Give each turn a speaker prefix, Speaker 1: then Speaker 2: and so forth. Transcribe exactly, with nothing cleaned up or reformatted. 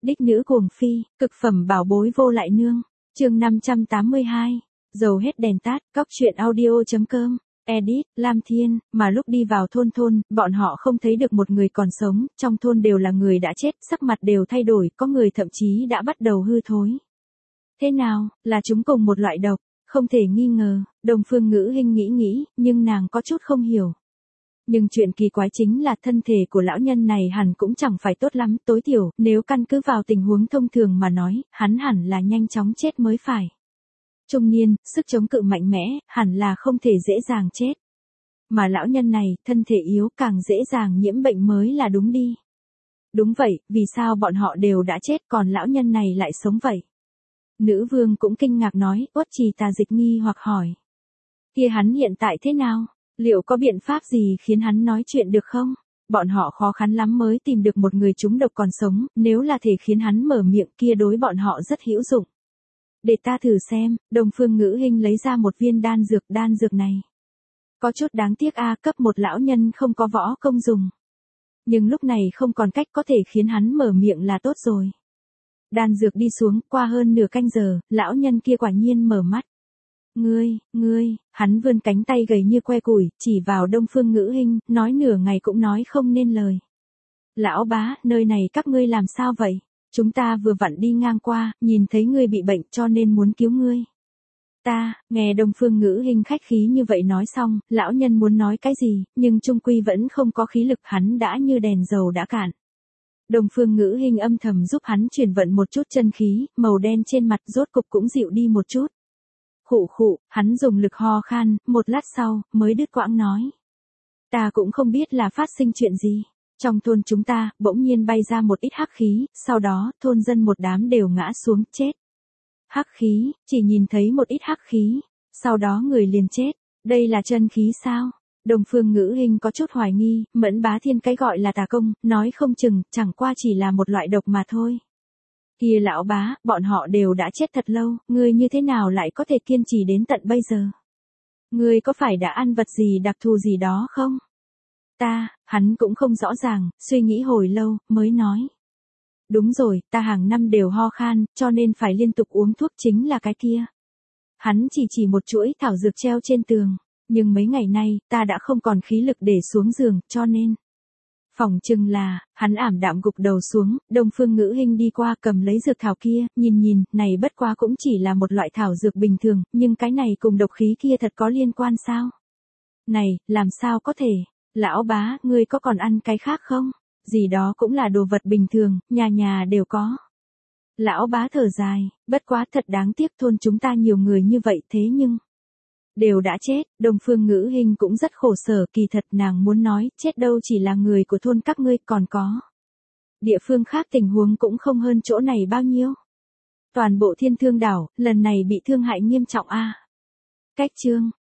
Speaker 1: Đích nữ cuồng phi, cực phẩm bảo bối vô lại nương. Chương năm trăm tám mươi hai. Dầu hết đèn tắt, cóc truyện audio chấm com. Edit, Lam Thiên, mà lúc đi vào thôn thôn, bọn họ không thấy được một người còn sống, trong thôn đều là người đã chết, sắc mặt đều thay đổi, có người thậm chí đã bắt đầu hư thối. Thế nào, là chúng cùng một loại độc, không thể nghi ngờ, Đông Phương Ngữ Hinh nghĩ nghĩ, nhưng nàng có chút không hiểu. Nhưng chuyện kỳ quái chính là thân thể của lão nhân này hẳn cũng chẳng phải tốt lắm, tối thiểu, nếu căn cứ vào tình huống thông thường mà nói, hắn hẳn là nhanh chóng chết mới phải. Trung niên, sức chống cự mạnh mẽ, hẳn là không thể dễ dàng chết. Mà lão nhân này, thân thể yếu càng dễ dàng nhiễm bệnh mới là đúng đi. Đúng vậy, vì sao bọn họ đều đã chết còn lão nhân này lại sống vậy? Nữ vương cũng kinh ngạc nói, Uất Trì Tà Dịch nghi hoặc hỏi. Kia hắn hiện tại thế nào? Liệu có biện pháp gì khiến hắn nói chuyện được không? Bọn họ khó khăn lắm mới tìm được một người trúng độc còn sống, nếu là thể khiến hắn mở miệng kia đối bọn họ rất hữu dụng. Để ta thử xem, Đông Phương Ngữ Hinh lấy ra một viên đan dược, đan dược này. Có chút đáng tiếc a, cấp một lão nhân không có võ công dùng. Nhưng lúc này không còn cách có thể khiến hắn mở miệng là tốt rồi. Đan dược đi xuống, qua hơn nửa canh giờ, lão nhân kia quả nhiên mở mắt. Ngươi, ngươi, hắn vươn cánh tay gầy như que củi, chỉ vào Đông Phương Ngữ Hinh, nói nửa ngày cũng nói không nên lời. Lão bá, nơi này các ngươi làm sao vậy? Chúng ta vừa vặn đi ngang qua, nhìn thấy ngươi bị bệnh cho nên muốn cứu ngươi. Ta, nghe Đông Phương Ngữ Hinh khách khí như vậy nói xong, lão nhân muốn nói cái gì, nhưng trung quy vẫn không có khí lực, hắn đã như đèn dầu đã cạn. Đông Phương Ngữ Hinh âm thầm giúp hắn chuyển vận một chút chân khí, màu đen trên mặt rốt cục cũng dịu đi một chút. Khụ khụ, hắn dùng lực ho khan, một lát sau, mới đứt quãng nói. Ta cũng không biết là phát sinh chuyện gì. Trong thôn chúng ta, bỗng nhiên bay ra một ít hắc khí, sau đó, thôn dân một đám đều ngã xuống, chết. Hắc khí, chỉ nhìn thấy một ít hắc khí, sau đó người liền chết. Đây là chân khí sao? Đông Phương Ngữ Hinh có chút hoài nghi, Mẫn Bá Thiên cái gọi là tà công, nói không chừng, chẳng qua chỉ là một loại độc mà thôi. Kia lão bá, bọn họ đều đã chết thật lâu, ngươi như thế nào lại có thể kiên trì đến tận bây giờ? Ngươi có phải đã ăn vật gì đặc thù gì đó không? Ta, hắn cũng không rõ ràng, suy nghĩ hồi lâu, mới nói. Đúng rồi, ta hàng năm đều ho khan, cho nên phải liên tục uống thuốc chính là cái kia. Hắn chỉ chỉ một chuỗi thảo dược treo trên tường, nhưng mấy ngày nay, ta đã không còn khí lực để xuống giường, cho nên. Phỏng chừng là, hắn ảm đạm gục đầu xuống, Đông Phương Ngữ Hinh đi qua cầm lấy dược thảo kia, nhìn nhìn, này bất quá cũng chỉ là một loại thảo dược bình thường, nhưng cái này cùng độc khí kia thật có liên quan sao? Này, làm sao có thể? Lão bá, ngươi có còn ăn cái khác không? Gì đó cũng là đồ vật bình thường, nhà nhà đều có. Lão bá thở dài, bất quá thật đáng tiếc thôn chúng ta nhiều người như vậy thế nhưng. Đều đã chết, Đông Phương Ngữ Hinh cũng rất khổ sở, kỳ thật nàng muốn nói, chết đâu chỉ là người của thôn các ngươi còn có. Địa phương khác tình huống cũng không hơn chỗ này bao nhiêu. Toàn bộ Thiên Thương đảo, lần này bị thương hại nghiêm trọng a. Cách chương.